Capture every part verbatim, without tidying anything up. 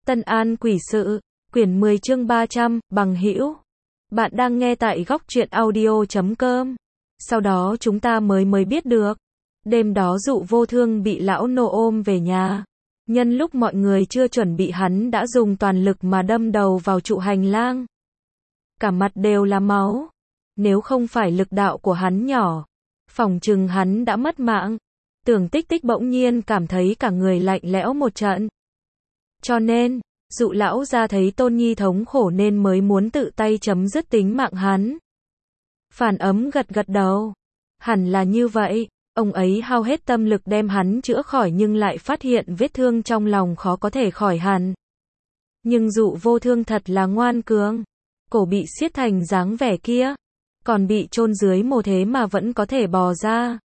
Tân An Quỷ Sự, quyển mười chương ba trăm, bằng hữu. Bạn đang nghe tại góc truyện audio chấm com. Sau đó chúng ta mới mới biết được. Đêm đó Dụ Vô Thương bị lão nô ôm về nhà. Nhân lúc mọi người chưa chuẩn bị hắn đã dùng toàn lực mà đâm đầu vào trụ hành lang. Cả mặt đều là máu. Nếu không phải lực đạo của hắn nhỏ, phỏng chừng hắn đã mất mạng. Tưởng Tích Tích bỗng nhiên cảm thấy cả người lạnh lẽo một trận. Cho nên, Dụ lão ra thấy Tôn Nhi thống khổ nên mới muốn tự tay chấm dứt tính mạng hắn. Phản Ấm gật gật đầu. Hẳn là như vậy, ông ấy hao hết tâm lực đem hắn chữa khỏi nhưng lại phát hiện vết thương trong lòng khó có thể khỏi hẳn. Nhưng Dụ Vô Thương thật là ngoan cường. Cổ bị siết thành dáng vẻ kia, còn bị chôn dưới mồ thế mà vẫn có thể bò ra.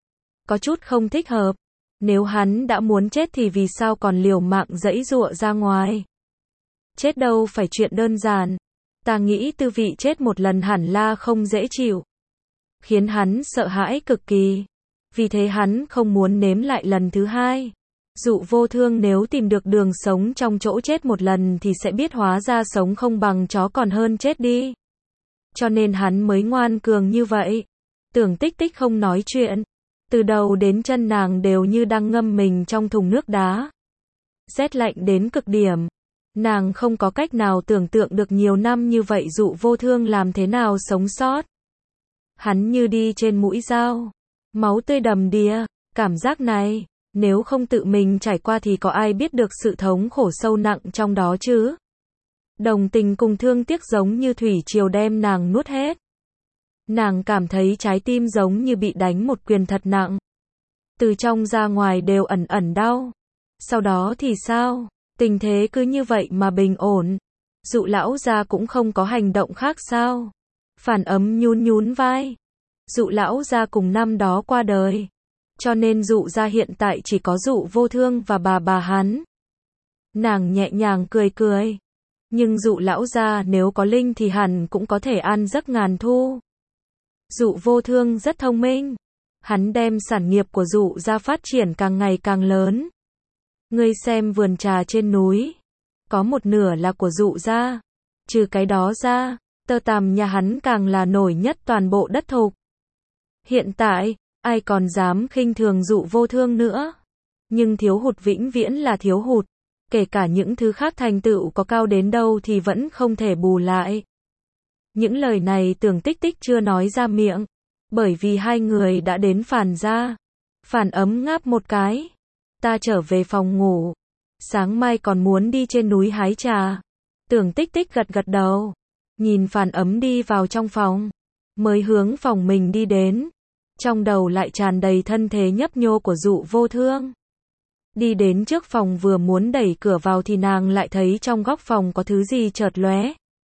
Có chút không thích hợp. Nếu hắn đã muốn chết thì vì sao còn liều mạng giãy giụa ra ngoài? Chết đâu phải chuyện đơn giản. Ta nghĩ tư vị chết một lần hẳn là không dễ chịu. Khiến hắn sợ hãi cực kỳ. Vì thế hắn không muốn nếm lại lần thứ hai. Dụ Vô Thương nếu tìm được đường sống trong chỗ chết một lần thì sẽ biết hóa ra sống không bằng chó còn hơn chết đi. Cho nên hắn mới ngoan cường như vậy. Tưởng Tích Tích không nói chuyện. Từ đầu đến chân nàng đều như đang ngâm mình trong thùng nước đá. Rét lạnh đến cực điểm. Nàng không có cách nào tưởng tượng được nhiều năm như vậy Dụ Vô Thương làm thế nào sống sót. Hắn như đi trên mũi dao. Máu tươi đầm đìa. Cảm giác này, nếu không tự mình trải qua thì có ai biết được sự thống khổ sâu nặng trong đó chứ? Đồng tình cùng thương tiếc giống như thủy triều đem nàng nuốt hết. Nàng cảm thấy trái tim giống như bị đánh một quyền thật nặng. Từ trong ra ngoài đều ẩn ẩn đau. Sau đó thì sao? Tình thế cứ như vậy mà bình ổn. Dụ lão gia cũng không có hành động khác sao? Phản Ấm nhún nhún vai. Dụ lão gia cùng năm đó qua đời. Cho nên Dụ gia hiện tại chỉ có Dụ Vô Thương và bà bà hắn. Nàng nhẹ nhàng cười cười. Nhưng Dụ lão gia nếu có linh thì hẳn cũng có thể ăn giấc ngàn thu. Dụ Vô Thương rất thông minh. Hắn đem sản nghiệp của Dụ gia phát triển càng ngày càng lớn. Ngươi xem vườn trà trên núi. Có một nửa là của Dụ gia. Trừ cái đó ra, tơ tằm nhà hắn càng là nổi nhất toàn bộ đất thục. Hiện tại, ai còn dám khinh thường Dụ Vô Thương nữa. Nhưng thiếu hụt vĩnh viễn là thiếu hụt. Kể cả những thứ khác thành tựu có cao đến đâu thì vẫn không thể bù lại. Những lời này Tưởng Tích Tích chưa nói ra miệng. Bởi vì hai người đã đến Phàn gia. Phản Ấm ngáp một cái. Ta trở về phòng ngủ. Sáng mai còn muốn đi trên núi hái trà. Tưởng Tích Tích gật gật đầu. Nhìn Phản Ấm đi vào trong phòng. Mới hướng phòng mình đi đến. Trong đầu lại tràn đầy thân thế nhấp nhô của Dụ Vô Thương. Đi đến trước phòng vừa muốn đẩy cửa vào thì nàng lại thấy trong góc phòng có thứ gì chợt lóe.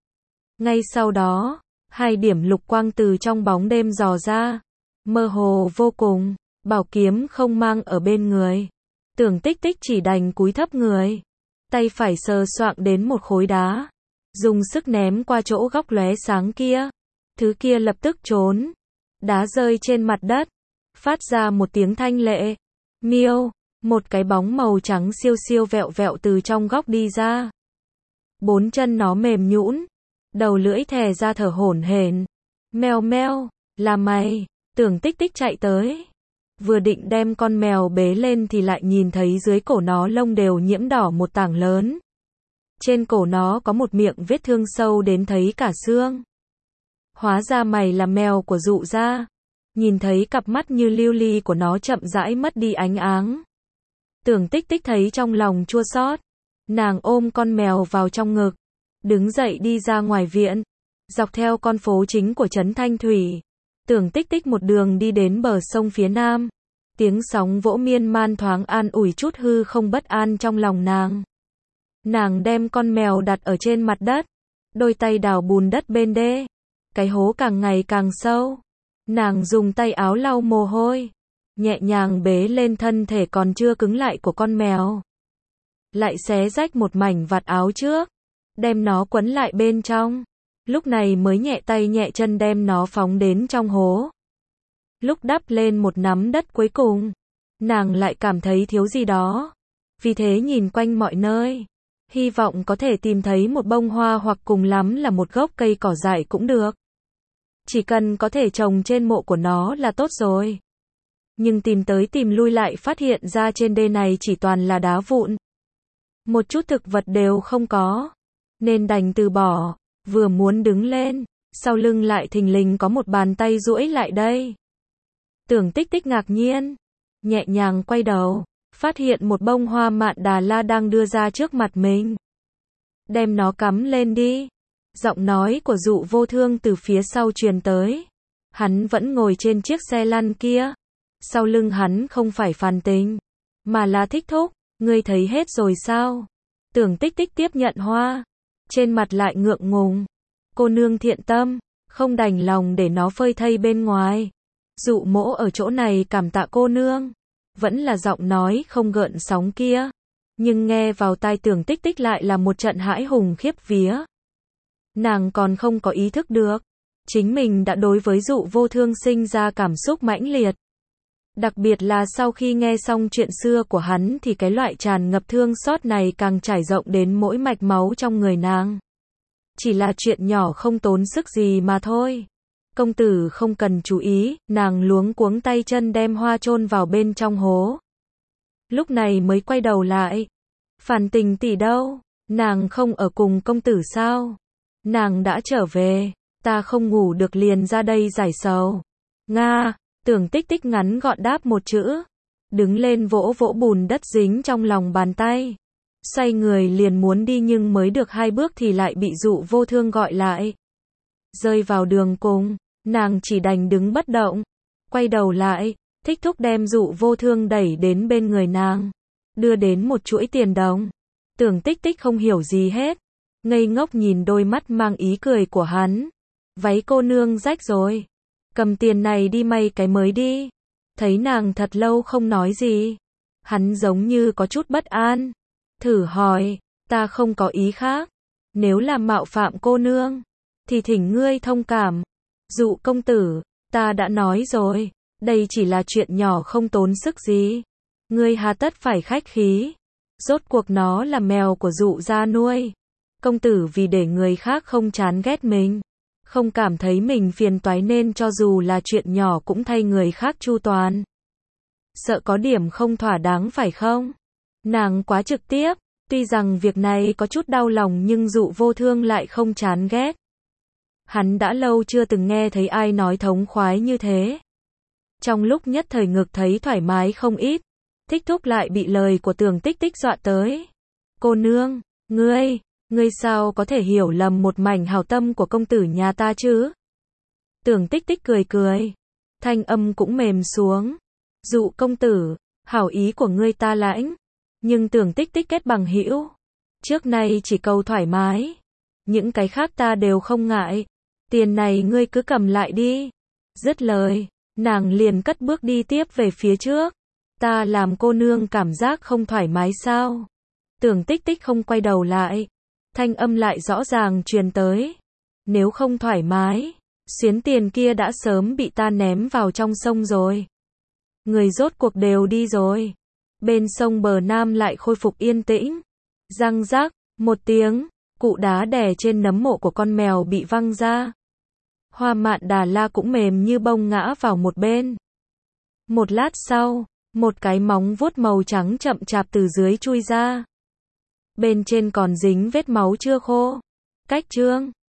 Ngay sau đó, hai điểm lục quang từ trong bóng đêm dò ra. Mơ hồ vô cùng, bảo kiếm không mang ở bên người. Tưởng Tích Tích chỉ đành cúi thấp người. Tay phải sờ soạng đến một khối đá. Dùng sức ném qua chỗ góc lóe sáng kia. Thứ kia lập tức trốn. Đá rơi trên mặt đất. Phát ra một tiếng thanh lệ. Miêu, một cái bóng màu trắng siêu siêu vẹo vẹo từ trong góc đi ra. Bốn chân nó mềm nhũn. Đầu lưỡi thè ra thở hổn hển. Mèo meo, là mày. Tưởng Tích Tích chạy tới. Vừa định đem con mèo bế lên thì lại nhìn thấy dưới cổ nó lông đều nhiễm đỏ một tảng lớn. Trên cổ nó có một miệng vết thương sâu đến thấy cả xương. Hóa ra mày là mèo của Dụ gia. Nhìn thấy cặp mắt như lưu ly của nó chậm rãi mất đi ánh áng. Tưởng Tích Tích thấy trong lòng chua xót. Nàng ôm con mèo vào trong ngực. Đứng dậy đi ra ngoài viện. Dọc theo con phố chính của trấn Thanh Thủy. Tưởng Tích Tích một đường đi đến bờ sông phía nam. Tiếng sóng vỗ miên man thoáng an ủi chút hư không bất an trong lòng nàng. Nàng đem con mèo đặt ở trên mặt đất. Đôi tay đào bùn đất bên đê. Cái hố càng ngày càng sâu. Nàng dùng tay áo lau mồ hôi. Nhẹ nhàng bế lên thân thể còn chưa cứng lại của con mèo. Lại xé rách một mảnh vạt áo trước. Đem nó quấn lại bên trong. Lúc này mới nhẹ tay nhẹ chân đem nó phóng đến trong hố. Lúc đắp lên một nắm đất cuối cùng, nàng lại cảm thấy thiếu gì đó. Vì thế nhìn quanh mọi nơi. Hy vọng có thể tìm thấy một bông hoa hoặc cùng lắm là một gốc cây cỏ dại cũng được. Chỉ cần có thể trồng trên mộ của nó là tốt rồi. Nhưng tìm tới tìm lui lại phát hiện ra trên đê này chỉ toàn là đá vụn. Một chút thực vật đều không có. Nên đành từ bỏ. Vừa muốn đứng lên, sau lưng lại thình lình có một bàn tay duỗi lại đây. Tưởng Tích Tích ngạc nhiên, nhẹ nhàng quay đầu, phát hiện một bông hoa mạn đà la đang đưa ra trước mặt mình. Đem nó cắm lên đi. Giọng nói của Dụ Vô Thương từ phía sau truyền tới. Hắn vẫn ngồi trên chiếc xe lăn kia. Sau lưng hắn không phải Phàn Tình, mà là Thích Thúc. Ngươi thấy hết rồi sao? Tưởng Tích Tích tiếp nhận hoa, trên mặt lại ngượng ngùng. Cô nương thiện tâm, không đành lòng để nó phơi thây bên ngoài. Dụ Mỗ ở chỗ này cảm tạ cô nương. Vẫn là giọng nói không gợn sóng kia, nhưng nghe vào tai Tưởng Tích Tích lại là một trận hãi hùng khiếp vía. Nàng còn không có ý thức được, chính mình đã đối với Dụ Vô Thương sinh ra cảm xúc mãnh liệt. Đặc biệt là sau khi nghe xong chuyện xưa của hắn thì cái loại tràn ngập thương xót này càng trải rộng đến mỗi mạch máu trong người nàng. Chỉ là chuyện nhỏ không tốn sức gì mà thôi. Công tử không cần chú ý, nàng luống cuống tay chân đem hoa chôn vào bên trong hố. Lúc này mới quay đầu lại. Phàn Tình tỷ đâu? Nàng không ở cùng công tử sao? Nàng đã trở về, ta không ngủ được liền ra đây giải sầu. Nga, Tưởng Tích Tích ngắn gọn đáp một chữ. Đứng lên vỗ vỗ bùn đất dính trong lòng bàn tay. Xoay người liền muốn đi nhưng mới được hai bước thì lại bị Dụ Vô Thương gọi lại. Rơi vào đường cùng, nàng chỉ đành đứng bất động. Quay đầu lại, Thích Thúc đem Dụ Vô Thương đẩy đến bên người nàng. Đưa đến một chuỗi tiền đồng. Tưởng Tích Tích không hiểu gì hết. Ngây ngốc nhìn đôi mắt mang ý cười của hắn. Váy cô nương rách rồi. Cầm tiền này đi may cái mới đi. Thấy nàng thật lâu không nói gì. Hắn giống như có chút bất an. Thử hỏi, ta không có ý khác. Nếu làm mạo phạm cô nương, thì thỉnh ngươi thông cảm. Dụ công tử, ta đã nói rồi. Đây chỉ là chuyện nhỏ không tốn sức gì. Ngươi hà tất phải khách khí. Rốt cuộc nó là mèo của Dụ gia nuôi. Công tử vì để người khác không chán ghét mình, không cảm thấy mình phiền toái nên cho dù là chuyện nhỏ cũng thay người khác chu toàn. Sợ có điểm không thỏa đáng phải không? Nàng quá trực tiếp, tuy rằng việc này có chút đau lòng nhưng Dụ Vô Thương lại không chán ghét. Hắn đã lâu chưa từng nghe thấy ai nói thống khoái như thế. Trong lúc nhất thời ngực thấy thoải mái không ít, Thích Thúc lại bị lời của Tưởng Tích Tích dọa tới. Cô nương, ngươi, ngươi sao có thể hiểu lầm một mảnh hảo tâm của công tử nhà ta chứ? Tưởng Tích Tích cười cười, thanh âm cũng mềm xuống. Dụ công tử, hảo ý của ngươi ta lãnh, nhưng Tưởng Tích Tích kết bằng hữu. Trước nay chỉ cầu thoải mái, những cái khác ta đều không ngại. Tiền này ngươi cứ cầm lại đi. Dứt lời, nàng liền cất bước đi tiếp về phía trước. Ta làm cô nương cảm giác không thoải mái sao? Tưởng Tích Tích không quay đầu lại. Thanh âm lại rõ ràng truyền tới. Nếu không thoải mái, xuyến tiền kia đã sớm bị ta ném vào trong sông rồi. Người rốt cuộc đều đi rồi. Bên sông bờ nam lại khôi phục yên tĩnh. Răng rắc, một tiếng, cụ đá đè trên nấm mộ của con mèo bị văng ra. Hoa mạn đà la cũng mềm như bông ngã vào một bên. Một lát sau, một cái móng vuốt màu trắng chậm chạp từ dưới chui ra. Bên trên còn dính vết máu chưa khô. Cách chương